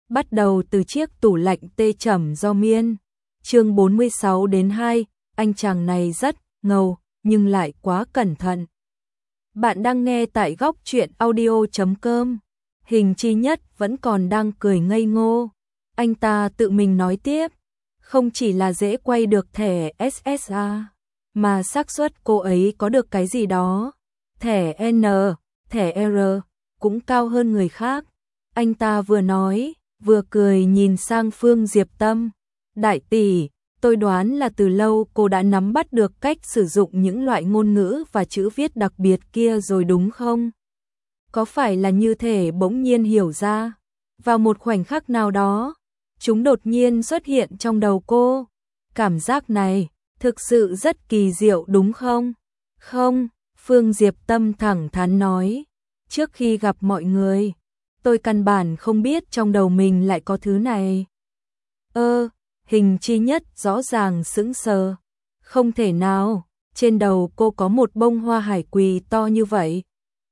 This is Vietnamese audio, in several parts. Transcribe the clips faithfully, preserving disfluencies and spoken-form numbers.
Bắt đầu từ chiếc tủ lạnh tê trầm do miên. Chương bốn mươi sáu đến hai, anh chàng này rất ngầu, nhưng lại quá cẩn thận. Bạn đang nghe tại góc truyện audio chấm com. Hình Chi Nhất vẫn còn đang cười ngây ngô. Anh ta tự mình nói tiếp, không chỉ là dễ quay được thẻ ét ét a, mà xác suất cô ấy có được cái gì đó, thẻ N, thẻ R, cũng cao hơn người khác. Anh ta vừa nói, vừa cười nhìn sang Phương Diệp Tâm. Đại tỷ, tôi đoán là từ lâu cô đã nắm bắt được cách sử dụng những loại ngôn ngữ và chữ viết đặc biệt kia rồi đúng không? Có phải là như thể bỗng nhiên hiểu ra, vào một khoảnh khắc nào đó, chúng đột nhiên xuất hiện trong đầu cô. Cảm giác này, thực sự rất kỳ diệu đúng không? Không, Phương Diệp Tâm thẳng thắn nói, trước khi gặp mọi người, tôi căn bản không biết trong đầu mình lại có thứ này. Ơ, Hình Chi Nhất rõ ràng sững sờ. Không thể nào, trên đầu cô có một bông hoa hải quỳ to như vậy.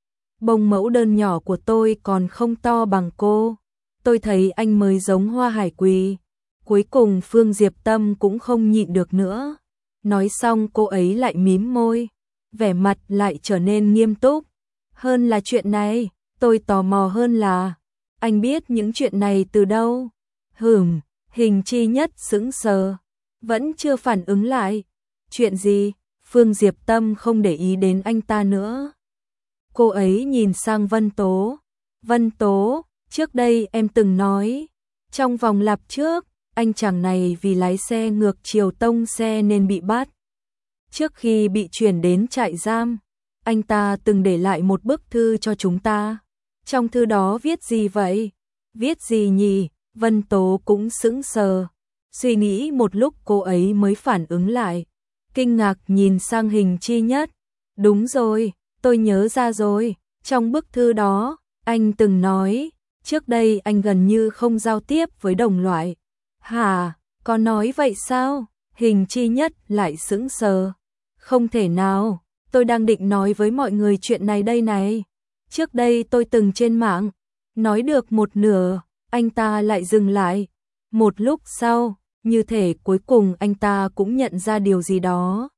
Bông mẫu đơn nhỏ của tôi còn không to bằng cô. Tôi thấy anh mới giống hoa hải quỳ. Cuối cùng Phương Diệp Tâm cũng không nhịn được nữa. Nói xong cô ấy lại mím môi, vẻ mặt lại trở nên nghiêm túc. Hơn là chuyện này, tôi tò mò hơn là, anh biết những chuyện này từ đâu? Hửm, Hình Chi Nhất sững sờ, vẫn chưa phản ứng lại. Chuyện gì? Phương Diệp Tâm không để ý đến anh ta nữa. Cô ấy nhìn sang Vân Tố. Vân Tố, trước đây em từng nói, trong vòng lặp trước, anh chàng này vì lái xe ngược chiều tông xe nên bị bắt. Trước khi bị chuyển đến trại giam, anh ta từng để lại một bức thư cho chúng ta. Trong thư đó viết gì vậy? Viết gì nhỉ? Vân Tố cũng sững sờ. Suy nghĩ một lúc cô ấy mới phản ứng lại. Kinh ngạc nhìn sang Hình Chi Nhất. Đúng rồi, tôi nhớ ra rồi. Trong bức thư đó, anh từng nói, trước đây anh gần như không giao tiếp với đồng loại. Hả? Có nói vậy sao? Hình Chi Nhất lại sững sờ. Không thể nào, tôi đang định nói với mọi người chuyện này đây này. Trước đây tôi từng trên mạng, nói được một nửa, anh ta lại dừng lại. Một lúc sau, như thể cuối cùng anh ta cũng nhận ra điều gì đó.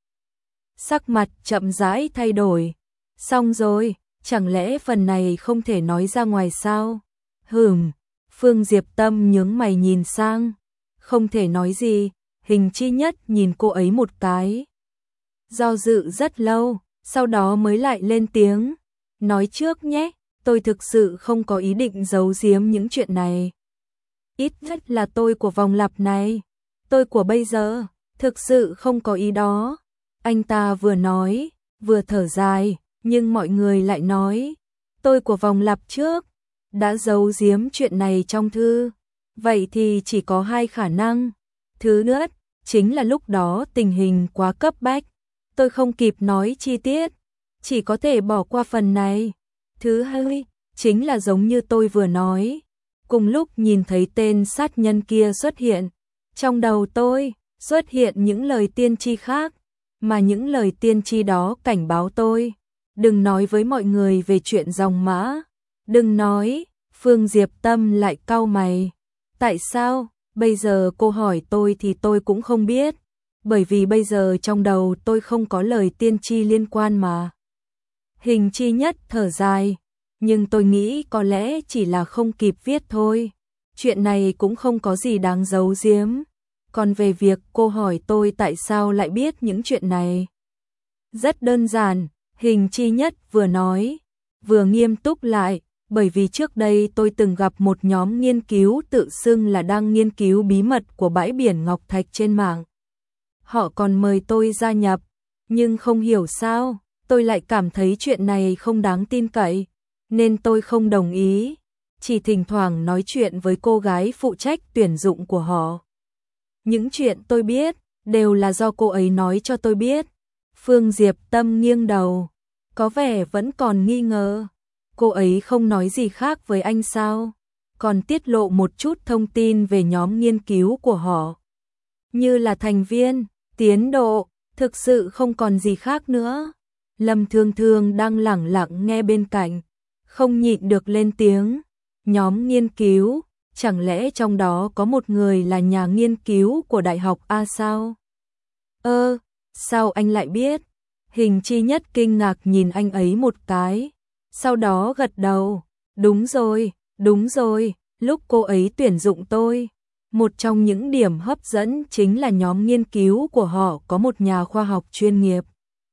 Sắc mặt chậm rãi thay đổi. Xong rồi, chẳng lẽ phần này không thể nói ra ngoài sao? Hừm, Phương Diệp Tâm nhướng mày nhìn sang. Không thể nói gì, Hình Chi Nhất nhìn cô ấy một cái. Do dự rất lâu, sau đó mới lại lên tiếng. Nói trước nhé, tôi thực sự không có ý định giấu giếm những chuyện này. Ít nhất là tôi của vòng lặp này, tôi của bây giờ, thực sự không có ý đó. Anh ta vừa nói, vừa thở dài, nhưng mọi người lại nói, tôi của vòng lặp trước, đã giấu giếm chuyện này trong thư. Vậy thì chỉ có hai khả năng. Thứ nhất, chính là lúc đó tình hình quá cấp bách, tôi không kịp nói chi tiết, chỉ có thể bỏ qua phần này. Thứ hai, chính là giống như tôi vừa nói, cùng lúc nhìn thấy tên sát nhân kia xuất hiện, trong đầu tôi xuất hiện những lời tiên tri khác, mà những lời tiên tri đó cảnh báo tôi, đừng nói với mọi người về chuyện dòng mã. Đừng nói. Phương Diệp Tâm lại cau mày. Tại sao? Bây giờ cô hỏi tôi thì tôi cũng không biết, bởi vì bây giờ trong đầu tôi không có lời tiên tri liên quan mà. Hình Chi Nhất thở dài, nhưng tôi nghĩ có lẽ chỉ là không kịp viết thôi. Chuyện này cũng không có gì đáng giấu giếm. Còn về việc cô hỏi tôi tại sao lại biết những chuyện này, rất đơn giản, Hình Chi Nhất vừa nói, vừa nghiêm túc lại. Bởi vì trước đây tôi từng gặp một nhóm nghiên cứu tự xưng là đang nghiên cứu bí mật của bãi biển Ngọc Thạch trên mạng. Họ còn mời tôi gia nhập, nhưng không hiểu sao, tôi lại cảm thấy chuyện này không đáng tin cậy, nên tôi không đồng ý, chỉ thỉnh thoảng nói chuyện với cô gái phụ trách tuyển dụng của họ. Những chuyện tôi biết, đều là do cô ấy nói cho tôi biết. Phương Diệp Tâm nghiêng đầu, có vẻ vẫn còn nghi ngờ. Cô ấy không nói gì khác với anh sao? Còn tiết lộ một chút thông tin về nhóm nghiên cứu của họ. Như là thành viên, tiến độ, thực sự không còn gì khác nữa. Lâm Thương Thương đang lẳng lặng nghe bên cạnh, không nhịn được lên tiếng. Nhóm nghiên cứu, chẳng lẽ trong đó có một người là nhà nghiên cứu của Đại học A sao? Ơ, sao anh lại biết? Hình chi nhất kinh ngạc nhìn anh ấy một cái, sau đó gật đầu, đúng rồi, đúng rồi, lúc cô ấy tuyển dụng tôi, một trong những điểm hấp dẫn chính là nhóm nghiên cứu của họ có một nhà khoa học chuyên nghiệp.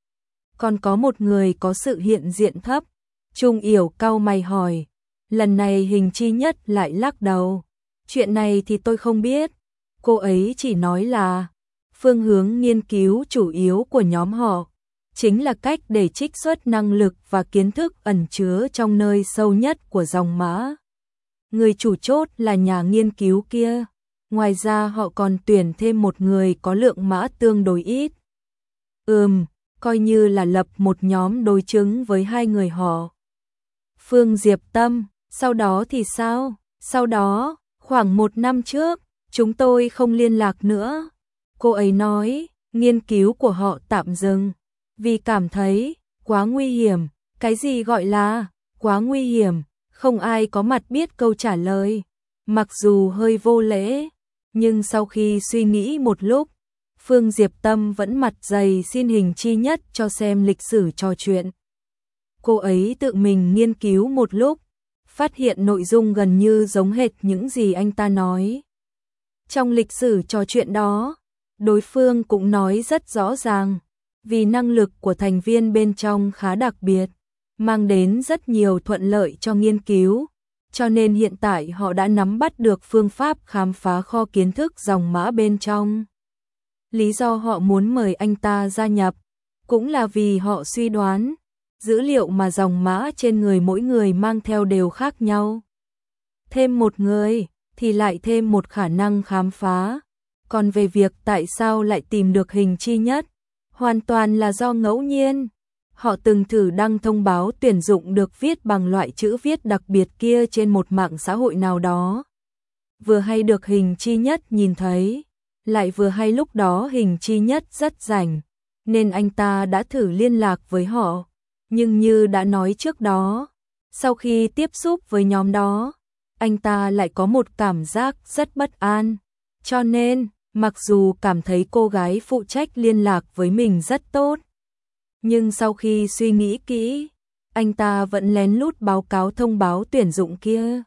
Còn có một người có sự hiện diện thấp. Trung Yểu cau mày hỏi, lần này Hình chi nhất lại lắc đầu. Chuyện này thì tôi không biết, cô ấy chỉ nói là phương hướng nghiên cứu chủ yếu của nhóm họ chính là cách để trích xuất năng lực và kiến thức ẩn chứa trong nơi sâu nhất của dòng mã. Người chủ chốt là nhà nghiên cứu kia, ngoài ra họ còn tuyển thêm một người có lượng mã tương đối ít. Ừm, coi như là lập một nhóm đối chứng với hai người họ. Phương Diệp Tâm, sau đó thì sao? Sau đó, khoảng một năm trước, chúng tôi không liên lạc nữa. Cô ấy nói, nghiên cứu của họ tạm dừng, vì cảm thấy quá nguy hiểm. Cái gì gọi là quá nguy hiểm? Không ai có mặt biết câu trả lời. Mặc dù hơi vô lễ, nhưng sau khi suy nghĩ một lúc, Phương Diệp Tâm vẫn mặt dày xin Hình chi nhất cho xem lịch sử trò chuyện. Cô ấy tự mình nghiên cứu một lúc, phát hiện nội dung gần như giống hệt những gì anh ta nói. Trong lịch sử trò chuyện đó, đối phương cũng nói rất rõ ràng, vì năng lực của thành viên bên trong khá đặc biệt, mang đến rất nhiều thuận lợi cho nghiên cứu, cho nên hiện tại họ đã nắm bắt được phương pháp khám phá kho kiến thức dòng mã bên trong. Lý do họ muốn mời anh ta gia nhập, cũng là vì họ suy đoán, dữ liệu mà dòng mã trên người mỗi người mang theo đều khác nhau. Thêm một người, thì lại thêm một khả năng khám phá. Còn về việc tại sao lại tìm được Hình chi nhất, hoàn toàn là do ngẫu nhiên. Họ từng thử đăng thông báo tuyển dụng được viết bằng loại chữ viết đặc biệt kia trên một mạng xã hội nào đó. Vừa hay được Hình chi nhất nhìn thấy, lại vừa hay lúc đó Hình chi nhất rất rảnh, nên anh ta đã thử liên lạc với họ. Nhưng như đã nói trước đó, sau khi tiếp xúc với nhóm đó, anh ta lại có một cảm giác rất bất an. Cho nên, mặc dù cảm thấy cô gái phụ trách liên lạc với mình rất tốt, nhưng sau khi suy nghĩ kỹ, anh ta vẫn lén lút báo cáo thông báo tuyển dụng kia.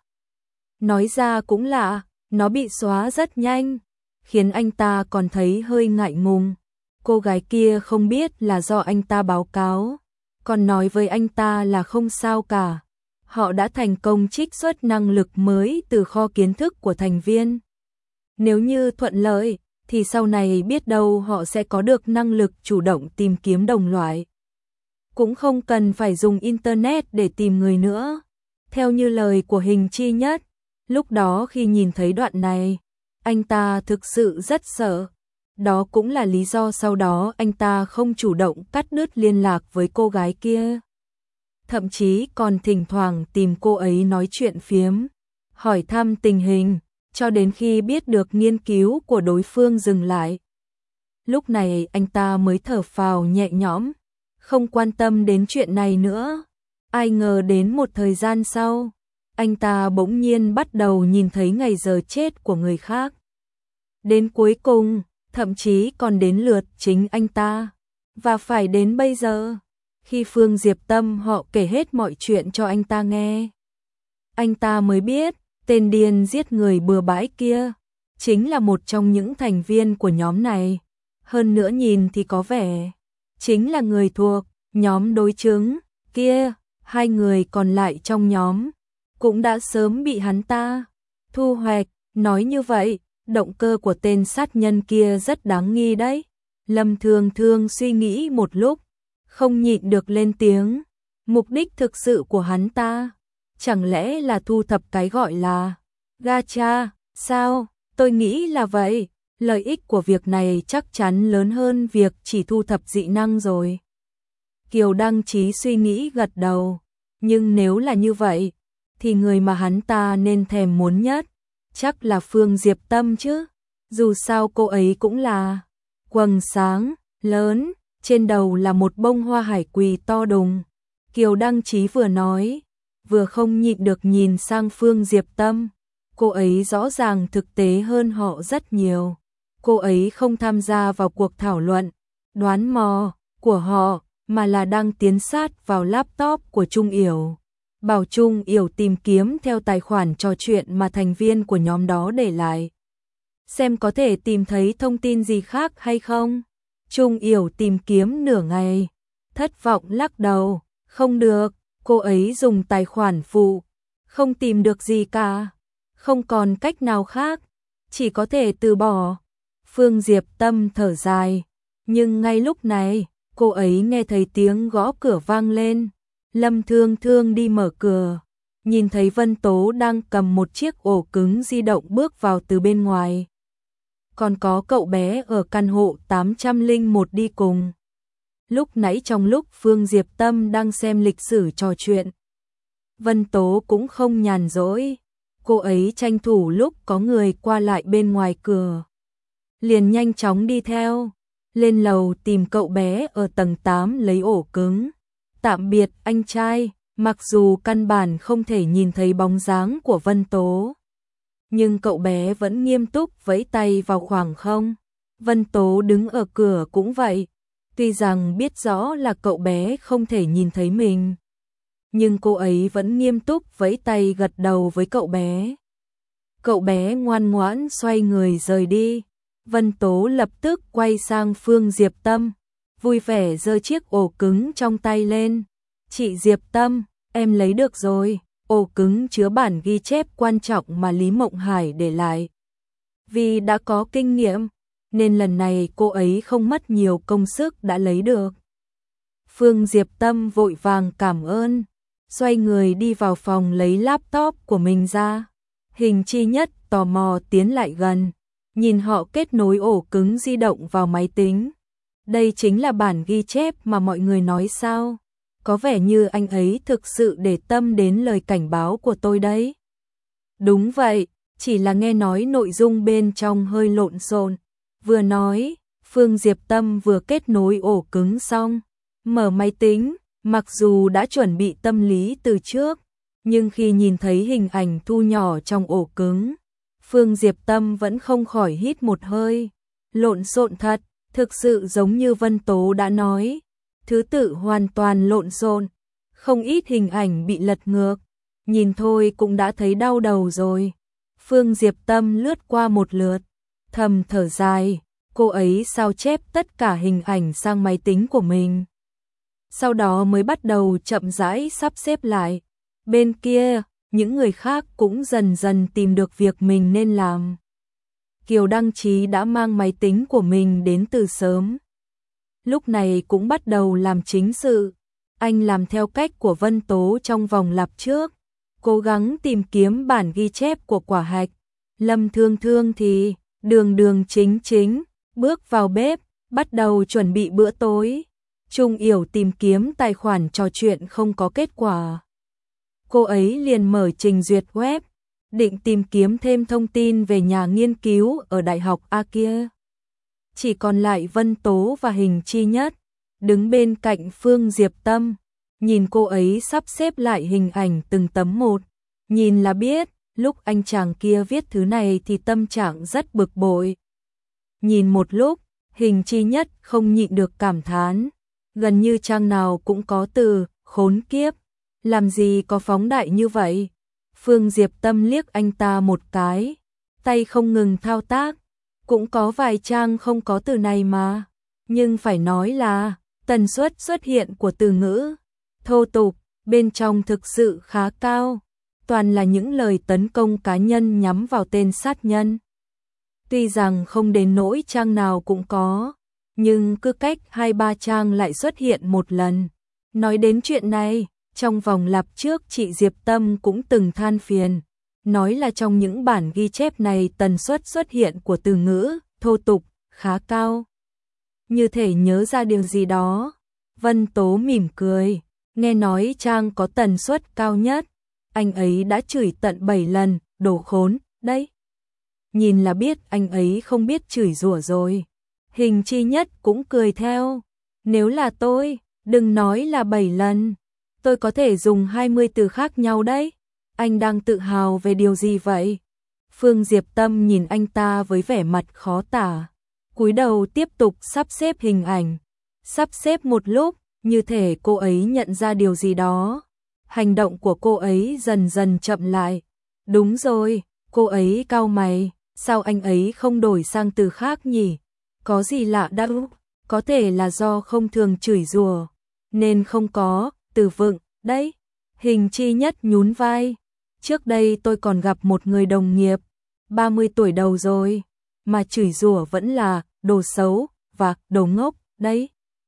Nói ra cũng lạ, nó bị xóa rất nhanh, khiến anh ta còn thấy hơi ngại ngùng. Cô gái kia không biết là do anh ta báo cáo, còn nói với anh ta là không sao cả. Họ đã thành công trích xuất năng lực mới từ kho kiến thức của thành viên. Nếu như thuận lợi, thì sau này biết đâu họ sẽ có được năng lực chủ động tìm kiếm đồng loại. Cũng không cần phải dùng Internet để tìm người nữa. Theo như lời của Hình chi nhất, lúc đó khi nhìn thấy đoạn này, anh ta thực sự rất sợ. Đó cũng là lý do sau đó anh ta không chủ động cắt đứt liên lạc với cô gái kia. Thậm chí còn thỉnh thoảng tìm cô ấy nói chuyện phiếm, hỏi thăm tình hình, cho đến khi biết được nghiên cứu của đối phương dừng lại. Lúc này anh ta mới thở phào nhẹ nhõm, không quan tâm đến chuyện này nữa. Ai ngờ đến một thời gian sau, anh ta bỗng nhiên bắt đầu nhìn thấy ngày giờ chết của người khác. Đến cuối cùng, thậm chí còn đến lượt chính anh ta. Và phải đến bây giờ, khi Phương Diệp Tâm họ kể hết mọi chuyện cho anh ta nghe, anh ta mới biết, tên điên giết người bừa bãi kia chính là một trong những thành viên của nhóm này. Hơn nữa nhìn thì có vẻ chính là người thuộc nhóm đối chứng kia. Hai người còn lại trong nhóm cũng đã sớm bị hắn ta thu hoạch. Nói như vậy, động cơ của tên sát nhân kia rất đáng nghi đấy. Lâm Thường Thường suy nghĩ một lúc, không nhịn được lên tiếng. Mục đích thực sự của hắn ta chẳng lẽ là thu thập cái gọi là gacha, sao? Tôi nghĩ là vậy. Lợi ích của việc này chắc chắn lớn hơn việc chỉ thu thập dị năng rồi. Kiều Đăng Chí suy nghĩ gật đầu. Nhưng nếu là như vậy, thì người mà hắn ta nên thèm muốn nhất chắc là Phương Diệp Tâm chứ. Dù sao cô ấy cũng là quầng sáng lớn, trên đầu là một bông hoa hải quỳ to đùng. Kiều Đăng Chí vừa nói, vừa không nhịn được nhìn sang Phương Diệp Tâm. cô ấy rõ ràng thực tế hơn họ rất nhiều. Cô ấy không tham gia vào cuộc thảo luận, đoán mò của họ, mà là đang tiến sát vào laptop của Trung Yểu. Bảo Trung Yểu tìm kiếm theo tài khoản trò chuyện mà thành viên của nhóm đó để lại. Xem có thể tìm thấy thông tin gì khác hay không. Trung Yểu tìm kiếm nửa ngày, thất vọng lắc đầu, không được, cô ấy dùng tài khoản phụ, không tìm được gì cả, không còn cách nào khác, chỉ có thể từ bỏ. Phương Diệp Tâm thở dài, nhưng ngay lúc này, cô ấy nghe thấy tiếng gõ cửa vang lên. Lâm Thương Thương đi mở cửa, nhìn thấy Vân Tố đang cầm một chiếc ổ cứng di động bước vào từ bên ngoài. Còn có cậu bé ở căn hộ tám không một đi cùng. Lúc nãy trong lúc Phương Diệp Tâm đang xem lịch sử trò chuyện, Vân Tố cũng không nhàn rỗi, cô ấy tranh thủ lúc có người qua lại bên ngoài cửa, liền nhanh chóng đi theo, lên lầu tìm cậu bé ở tầng tám lấy ổ cứng. Tạm biệt anh trai, mặc dù căn bản không thể nhìn thấy bóng dáng của Vân Tố, nhưng cậu bé vẫn nghiêm túc vẫy tay vào khoảng không. Vân Tố đứng ở cửa cũng vậy, tuy rằng biết rõ là cậu bé không thể nhìn thấy mình, nhưng cô ấy vẫn nghiêm túc vẫy tay gật đầu với cậu bé. Cậu bé ngoan ngoãn xoay người rời đi. Vân Tố lập tức quay sang Phương Diệp Tâm, vui vẻ giơ chiếc ổ cứng trong tay lên. Chị Diệp Tâm, em lấy được rồi, ổ cứng chứa bản ghi chép quan trọng mà Lý Mộng Hải để lại. Vì đã có kinh nghiệm, nên lần này cô ấy không mất nhiều công sức đã lấy được. Phương Diệp Tâm vội vàng cảm ơn, xoay người đi vào phòng lấy laptop của mình ra. Hình Chi Nhất tò mò tiến lại gần, nhìn họ kết nối ổ cứng di động vào máy tính. Đây chính là bản ghi chép mà mọi người nói sao? Có vẻ như anh ấy thực sự để tâm đến lời cảnh báo của tôi đấy. Đúng vậy, chỉ là nghe nói nội dung bên trong hơi lộn xộn. Vừa nói, Phương Diệp Tâm vừa kết nối ổ cứng xong, mở máy tính, mặc dù đã chuẩn bị tâm lý từ trước, nhưng khi nhìn thấy hình ảnh thu nhỏ trong ổ cứng, Phương Diệp Tâm vẫn không khỏi hít một hơi. Lộn xộn thật, thực sự giống như Vân Tố đã nói, thứ tự hoàn toàn lộn xộn, không ít hình ảnh bị lật ngược, nhìn thôi cũng đã thấy đau đầu rồi. Phương Diệp Tâm lướt qua một lượt, thầm thở dài, cô ấy sao chép tất cả hình ảnh sang máy tính của mình. Sau đó mới bắt đầu chậm rãi sắp xếp lại. Bên kia, những người khác cũng dần dần tìm được việc mình nên làm. Kiều Đăng Trí đã mang máy tính của mình đến từ sớm. Lúc này cũng bắt đầu làm chính sự. Anh làm theo cách của Vân Tố trong vòng lặp trước, cố gắng tìm kiếm bản ghi chép của Quả Hạch. Lâm Thương Thương thì đường đường chính chính, bước vào bếp, bắt đầu chuẩn bị bữa tối. Trung Yểu tìm kiếm tài khoản trò chuyện không có kết quả. Cô ấy liền mở trình duyệt web, định tìm kiếm thêm thông tin về nhà nghiên cứu ở Đại học A kia. Chỉ còn lại Vân Tố và Hình Chi Nhất, đứng bên cạnh Phương Diệp Tâm, nhìn cô ấy sắp xếp lại hình ảnh từng tấm một. Nhìn là biết, lúc anh chàng kia viết thứ này thì tâm trạng rất bực bội. Nhìn một lúc, Hình Chi Nhất không nhịn được cảm thán, gần như trang nào cũng có từ khốn kiếp, làm gì có phóng đại như vậy. Phương Diệp Tâm liếc anh ta một cái, tay không ngừng thao tác, cũng có vài trang không có từ này mà, nhưng phải nói là tần suất xuất hiện của từ ngữ thô tục bên trong thực sự khá cao, toàn là những lời tấn công cá nhân nhắm vào tên sát nhân. Tuy rằng không đến nỗi trang nào cũng có, nhưng cứ cách hai ba trang lại xuất hiện một lần. Nói đến chuyện này, trong vòng lặp trước chị Diệp Tâm cũng từng than phiền, nói là trong những bản ghi chép này tần suất xuất hiện của từ ngữ thô tục khá cao. Như thể nhớ ra điều gì đó, Vân Tố mỉm cười, nghe nói trang có tần suất cao nhất, anh ấy đã chửi tận bảy lần, đồ khốn, đấy. Nhìn là biết anh ấy không biết chửi rủa rồi. Hình Chi Nhất cũng cười theo, nếu là tôi, đừng nói là bảy lần, tôi có thể dùng hai mươi từ khác nhau đấy. Anh đang tự hào về điều gì vậy? Phương Diệp Tâm nhìn anh ta với vẻ mặt khó tả, cúi đầu tiếp tục sắp xếp hình ảnh. Sắp xếp một lúc, như thể cô ấy nhận ra điều gì đó. Hành động của cô ấy dần dần chậm lại. Đúng rồi, cô ấy cau mày, sao anh ấy không đổi sang từ khác nhỉ? Có gì lạ đâu, có thể là do không thường chửi rủa nên không có từ vựng đấy. Hình Chi Nhất nhún vai. Trước đây tôi còn gặp một người đồng nghiệp, ba mươi tuổi đầu rồi, mà chửi rủa vẫn là đồ xấu và đồ ngốc đấy.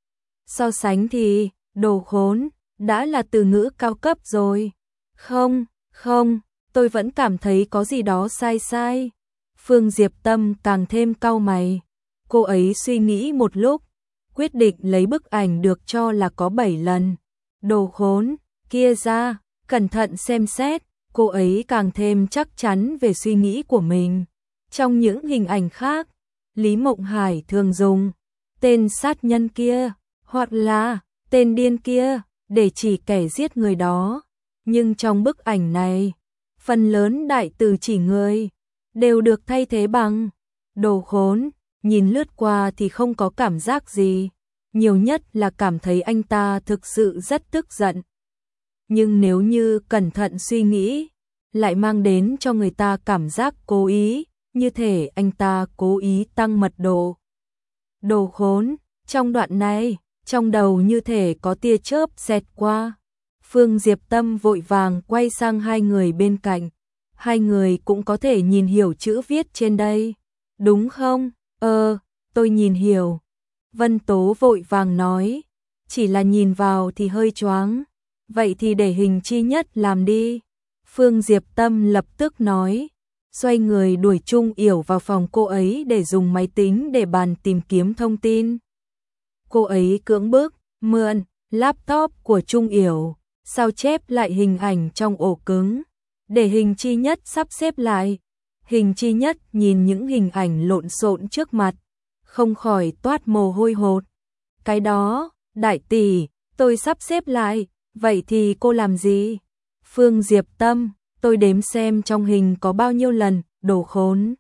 So sánh thì đồ khốn đã là từ ngữ cao cấp rồi. Không, không, tôi vẫn cảm thấy có gì đó sai sai. Phương Diệp Tâm càng thêm cau mày. Cô ấy suy nghĩ một lúc, quyết định lấy bức ảnh được cho là có bảy lần đồ khốn kia ra, cẩn thận xem xét. Cô ấy càng thêm chắc chắn về suy nghĩ của mình. Trong những hình ảnh khác, Lý Mộng Hải thường dùng tên sát nhân kia hoặc là tên điên kia để chỉ kẻ giết người đó. Nhưng trong bức ảnh này, phần lớn đại từ chỉ người đều được thay thế bằng đồ khốn. Nhìn lướt qua thì không có cảm giác gì, nhiều nhất là cảm thấy anh ta thực sự rất tức giận. Nhưng nếu như cẩn thận suy nghĩ, lại mang đến cho người ta cảm giác cố ý, như thể anh ta cố ý tăng mật độ. Đồ khốn, trong đoạn này, trong đầu như thể có tia chớp xẹt qua. Phương Diệp Tâm vội vàng quay sang hai người bên cạnh. Hai người cũng có thể nhìn hiểu chữ viết trên đây, đúng không? Ờ, tôi nhìn hiểu. Vân Tố vội vàng nói, chỉ là nhìn vào thì hơi choáng. Vậy thì để Hình Chi Nhất làm đi. Phương Diệp Tâm lập tức nói, xoay người đuổi Trung Yểu vào phòng cô ấy để dùng máy tính để bàn tìm kiếm thông tin. Cô ấy cưỡng bức, mượn laptop của Trung Yểu, sao chép lại hình ảnh trong ổ cứng, để Hình Chi Nhất sắp xếp lại. Hình Chi Nhất nhìn những hình ảnh lộn xộn trước mặt, không khỏi toát mồ hôi hột. Cái đó, đại tỷ, tôi sắp xếp lại, vậy thì cô làm gì? Phương Diệp Tâm, tôi đếm xem trong hình có bao nhiêu lần, đồ khốn.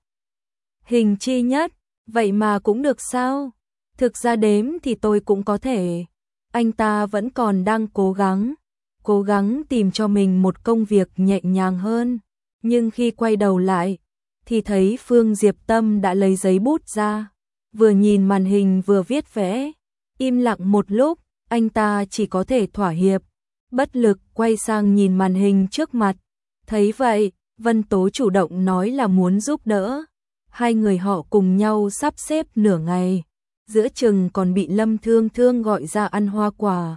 Hình Chi Nhất, vậy mà cũng được sao? Thực ra đếm thì tôi cũng có thể. Anh ta vẫn còn đang cố gắng, cố gắng tìm cho mình một công việc nhẹ nhàng hơn. Nhưng khi quay đầu lại, thì thấy Phương Diệp Tâm đã lấy giấy bút ra, vừa nhìn màn hình vừa viết vẽ. Im lặng một lúc, anh ta chỉ có thể thỏa hiệp, bất lực quay sang nhìn màn hình trước mặt. Thấy vậy, Vân Tố chủ động nói là muốn giúp đỡ. Hai người họ cùng nhau sắp xếp nửa ngày, giữa chừng còn bị Lâm Thương Thương gọi ra ăn hoa quả.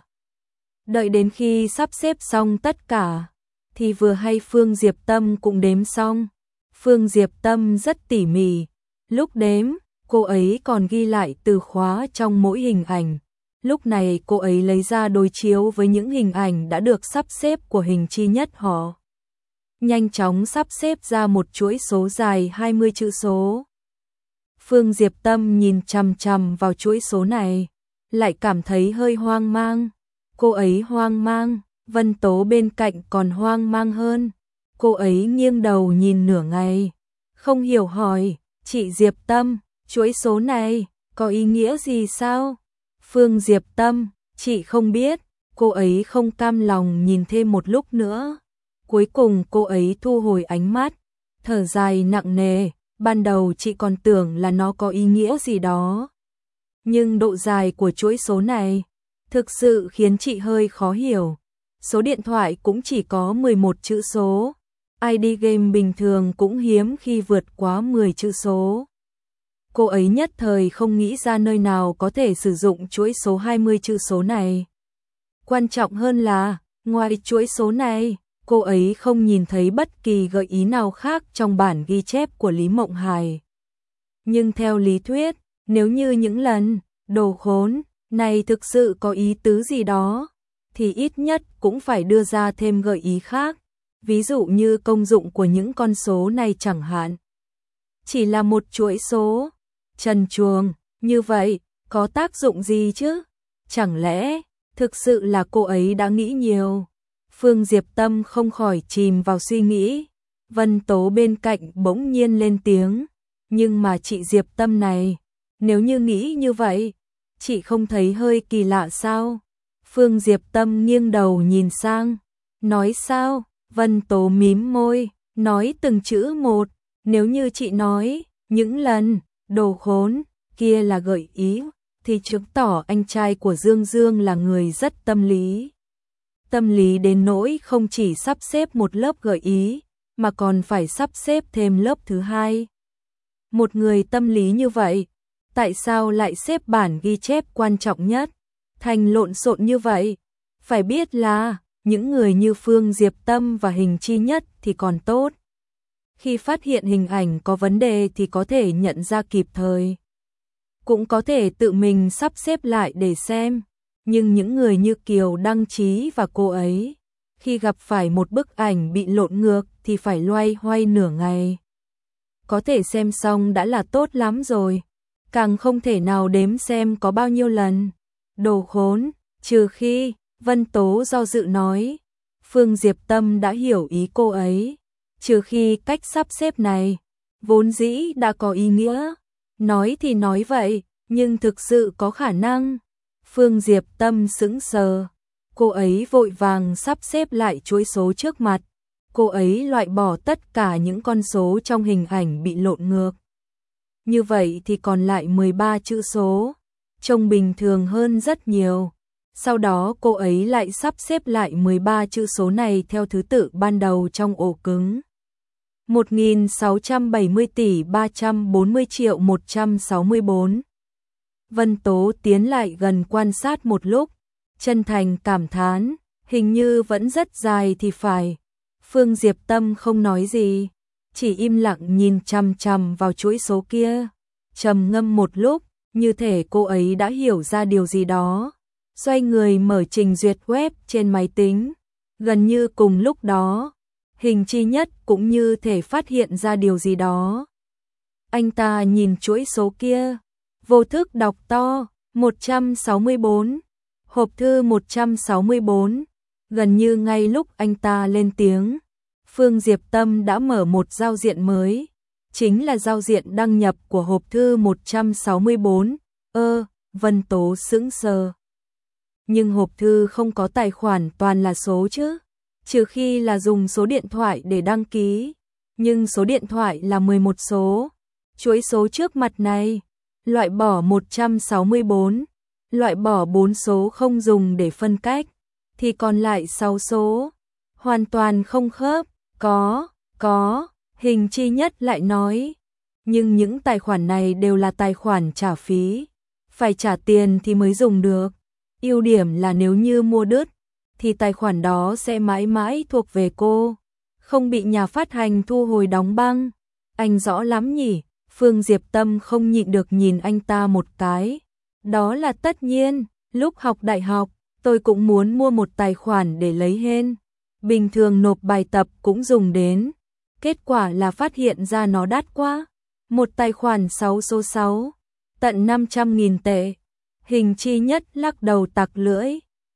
Đợi đến khi sắp xếp xong tất cả, thì vừa hay Phương Diệp Tâm cũng đếm xong. Phương Diệp Tâm rất tỉ mỉ, lúc đếm, cô ấy còn ghi lại từ khóa trong mỗi hình ảnh. Lúc này cô ấy lấy ra đối chiếu với những hình ảnh đã được sắp xếp của Hình Chi Nhất họ. Nhanh chóng sắp xếp ra một chuỗi số dài hai mươi chữ số. Phương Diệp Tâm nhìn chằm chằm vào chuỗi số này, lại cảm thấy hơi hoang mang. Cô ấy hoang mang, Vân Tố bên cạnh còn hoang mang hơn. Cô ấy nghiêng đầu nhìn nửa ngày, không hiểu hỏi, chị Diệp Tâm, chuỗi số này có ý nghĩa gì sao? Phương Diệp Tâm, chị không biết. Cô ấy không cam lòng nhìn thêm một lúc nữa. Cuối cùng cô ấy thu hồi ánh mắt, thở dài nặng nề. Ban đầu chị còn tưởng là nó có ý nghĩa gì đó, nhưng độ dài của chuỗi số này thực sự khiến chị hơi khó hiểu. Số điện thoại cũng chỉ có mười một chữ số, i đê game bình thường cũng hiếm khi vượt quá mười chữ số. Cô ấy nhất thời không nghĩ ra nơi nào có thể sử dụng chuỗi số hai mươi chữ số này. Quan trọng hơn là, ngoài chuỗi số này, cô ấy không nhìn thấy bất kỳ gợi ý nào khác trong bản ghi chép của Lý Mộng Hải. Nhưng theo lý thuyết, nếu như những lần đồ khốn này thực sự có ý tứ gì đó, thì ít nhất cũng phải đưa ra thêm gợi ý khác. Ví dụ như công dụng của những con số này chẳng hạn. Chỉ là một chuỗi số trần truồng, như vậy, có tác dụng gì chứ? Chẳng lẽ, thực sự là cô ấy đã nghĩ nhiều? Phương Diệp Tâm không khỏi chìm vào suy nghĩ. Vân Tố bên cạnh bỗng nhiên lên tiếng, nhưng mà chị Diệp Tâm này, nếu như nghĩ như vậy, chị không thấy hơi kỳ lạ sao? Phương Diệp Tâm nghiêng đầu nhìn sang, nói sao? Vân Tố mím môi, nói từng chữ một, nếu như chị nói, những lần, đồ khốn, kia là gợi ý, thì chứng tỏ anh trai của Dương Dương là người rất tâm lý. Tâm lý đến nỗi không chỉ sắp xếp một lớp gợi ý, mà còn phải sắp xếp thêm lớp thứ hai. Một người tâm lý như vậy, tại sao lại xếp bản ghi chép quan trọng nhất thành lộn xộn như vậy? Phải biết là, những người như Phương Diệp Tâm và Hình Chi Nhất thì còn tốt. Khi phát hiện hình ảnh có vấn đề thì có thể nhận ra kịp thời. Cũng có thể tự mình sắp xếp lại để xem. Nhưng những người như Kiều Đăng Trí và cô ấy, khi gặp phải một bức ảnh bị lộn ngược thì phải loay hoay nửa ngày. Có thể xem xong đã là tốt lắm rồi. Càng không thể nào đếm xem có bao nhiêu lần. Đồ khốn, trừ khi, Vân Tố do dự nói. Phương Diệp Tâm đã hiểu ý cô ấy. Trừ khi cách sắp xếp này, vốn dĩ đã có ý nghĩa. Nói thì nói vậy, nhưng thực sự có khả năng. Phương Diệp Tâm sững sờ. Cô ấy vội vàng sắp xếp lại chuỗi số trước mặt. Cô ấy loại bỏ tất cả những con số trong hình ảnh bị lộn ngược. Như vậy thì còn lại mười ba chữ số, trông bình thường hơn rất nhiều. Sau đó cô ấy lại sắp xếp lại mười ba chữ số này theo thứ tự ban đầu trong ổ cứng. một nghìn sáu trăm bảy mươi tỷ ba trăm bốn mươi triệu một trăm sáu mươi bốn. Vân Tố tiến lại gần quan sát một lúc, chân thành cảm thán, hình như vẫn rất dài thì phải. Phương Diệp Tâm không nói gì, chỉ im lặng nhìn chằm chằm vào chuỗi số kia, trầm ngâm một lúc, như thể cô ấy đã hiểu ra điều gì đó. Xoay người mở trình duyệt web trên máy tính, gần như cùng lúc đó, Hình Chi Nhất cũng như thể phát hiện ra điều gì đó. Anh ta nhìn chuỗi số kia, vô thức đọc to, một trăm sáu mươi bốn, hộp thư một trăm sáu mươi bốn, gần như ngay lúc anh ta lên tiếng. Phương Diệp Tâm đã mở một giao diện mới, chính là giao diện đăng nhập của hộp thư một trăm sáu mươi bốn. Ơ, Vân Tố sững sờ. Nhưng hộp thư không có tài khoản toàn là số chứ, trừ khi là dùng số điện thoại để đăng ký, nhưng số điện thoại là mười một số. Chuỗi số trước mặt này, loại bỏ một trăm sáu mươi bốn, loại bỏ bốn số không dùng để phân cách, thì còn lại sáu số, hoàn toàn không khớp. Có, có, Hình Chi Nhất lại nói, nhưng những tài khoản này đều là tài khoản trả phí, phải trả tiền thì mới dùng được. Ưu điểm là nếu như mua đứt, thì tài khoản đó sẽ mãi mãi thuộc về cô, không bị nhà phát hành thu hồi đóng băng. Anh rõ lắm nhỉ? Phương Diệp Tâm không nhịn được nhìn anh ta một cái. Đó là tất nhiên, lúc học đại học, tôi cũng muốn mua một tài khoản để lấy hên. Bình thường nộp bài tập cũng dùng đến. Kết quả là phát hiện ra nó đắt quá. Một tài khoản sáu số sáu, tận năm trăm nghìn tệ. Hình Chi Nhất lắc đầu tặc lưỡi.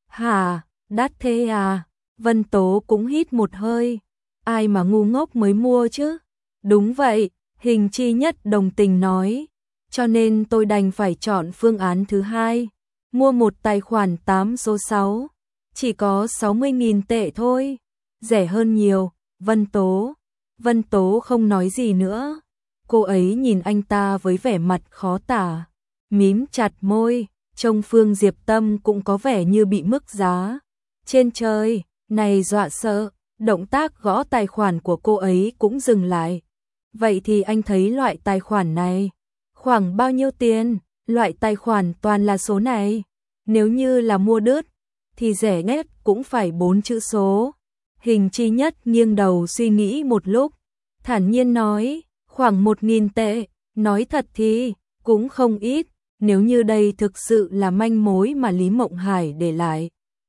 Hả, đắt thế à? Vân Tố cũng hít một hơi. Ai mà ngu ngốc mới mua chứ? Đúng vậy, Hình Chi Nhất đồng tình nói. Cho nên tôi đành phải chọn phương án thứ hai. Mua một tài khoản tám số sáu. Chỉ có sáu mươi nghìn tệ thôi. Rẻ hơn nhiều. Vân Tố. Vân Tố không nói gì nữa. Cô ấy nhìn anh ta với vẻ mặt khó tả. Mím chặt môi. Trông Phương Diệp Tâm cũng có vẻ như bị mức giá. Trên trời, này dọa sợ. Động tác gõ tài khoản của cô ấy cũng dừng lại. Vậy thì anh thấy loại tài khoản này khoảng bao nhiêu tiền? Loại tài khoản toàn là số này. Nếu như là mua đứt thì rẻ nhất cũng phải bốn chữ số. Hình Chi Nhất nghiêng đầu suy nghĩ một lúc, thản nhiên nói, khoảng một nghìn tệ. Nói thật thì cũng không ít. Nếu như đây thực sự là manh mối mà Lý Mộng Hải để lại,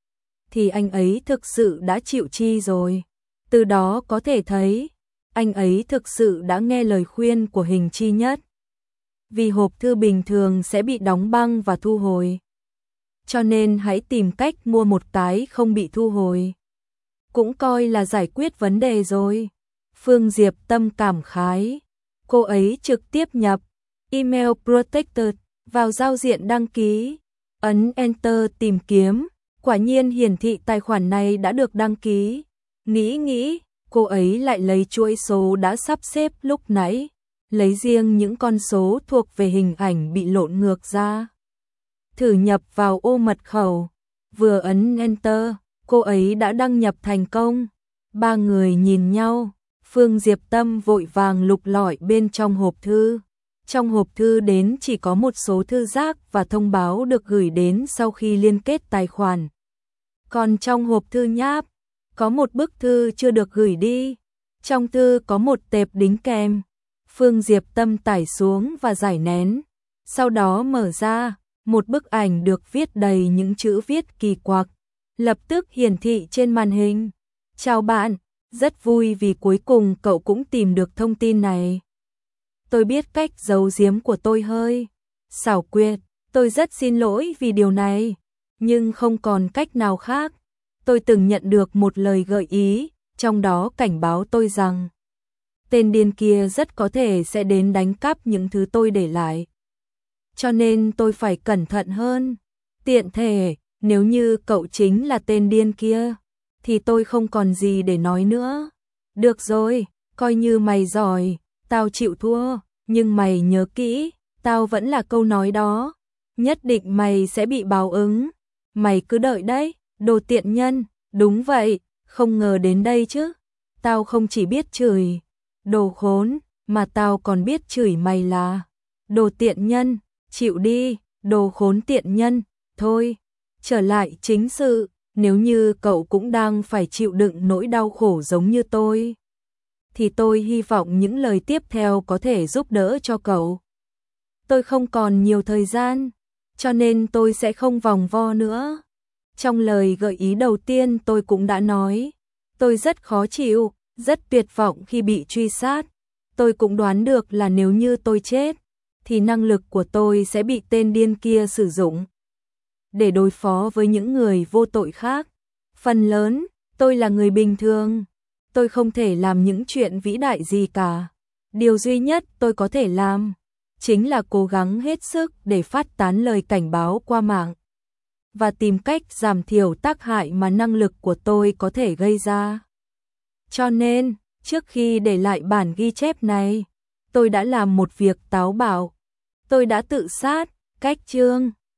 thì anh ấy thực sự đã chịu chi rồi. Từ đó có thể thấy, anh ấy thực sự đã nghe lời khuyên của Hình Chi Nhất. Vì hộp thư bình thường sẽ bị đóng băng và thu hồi. Cho nên hãy tìm cách mua một cái không bị thu hồi. Cũng coi là giải quyết vấn đề rồi. Phương Diệp Tâm cảm khái. Cô ấy trực tiếp nhập email protected vào giao diện đăng ký, ấn Enter tìm kiếm, quả nhiên hiển thị tài khoản này đã được đăng ký. Nghĩ nghĩ, cô ấy lại lấy chuỗi số đã sắp xếp lúc nãy, lấy riêng những con số thuộc về hình ảnh bị lộn ngược ra. Thử nhập vào ô mật khẩu, vừa ấn Enter, cô ấy đã đăng nhập thành công. Ba người nhìn nhau, Phương Diệp Tâm vội vàng lục lọi bên trong hộp thư. Trong hộp thư đến chỉ có một số thư rác và thông báo được gửi đến sau khi liên kết tài khoản. Còn trong hộp thư nháp, có một bức thư chưa được gửi đi. Trong thư có một tệp đính kèm. Phương Diệp Tâm tải xuống và giải nén. Sau đó mở ra, một bức ảnh được viết đầy những chữ viết kỳ quặc, lập tức hiển thị trên màn hình. Chào bạn, rất vui vì cuối cùng cậu cũng tìm được thông tin này. Tôi biết cách giấu giếm của tôi hơi xảo quyệt, tôi rất xin lỗi vì điều này, nhưng không còn cách nào khác. Tôi từng nhận được một lời gợi ý, trong đó cảnh báo tôi rằng tên điên kia rất có thể sẽ đến đánh cắp những thứ tôi để lại. Cho nên tôi phải cẩn thận hơn. Tiện thể, nếu như cậu chính là tên điên kia, thì tôi không còn gì để nói nữa. Được rồi, coi như mày giỏi, tao chịu thua, nhưng mày nhớ kỹ, tao vẫn là câu nói đó. Nhất định mày sẽ bị báo ứng. Mày cứ đợi đấy, đồ tiện nhân. Đúng vậy, không ngờ đến đây chứ. Tao không chỉ biết chửi đồ khốn, mà tao còn biết chửi mày là đồ tiện nhân. Chịu đi, đồ khốn tiện nhân. Thôi, trở lại chính sự, nếu như cậu cũng đang phải chịu đựng nỗi đau khổ giống như tôi, thì tôi hy vọng những lời tiếp theo có thể giúp đỡ cho cậu. Tôi không còn nhiều thời gian, cho nên tôi sẽ không vòng vo nữa. Trong lời gợi ý đầu tiên tôi cũng đã nói, tôi rất khó chịu, rất tuyệt vọng khi bị truy sát. Tôi cũng đoán được là nếu như tôi chết, thì năng lực của tôi sẽ bị tên điên kia sử dụng để đối phó với những người vô tội khác. Phần lớn, tôi là người bình thường. Tôi không thể làm những chuyện vĩ đại gì cả. Điều duy nhất tôi có thể làm chính là cố gắng hết sức để phát tán lời cảnh báo qua mạng và tìm cách giảm thiểu tác hại mà năng lực của tôi có thể gây ra. Cho nên, trước khi để lại bản ghi chép này, tôi đã làm một việc táo bạo. Tôi đã tự sát, cách chương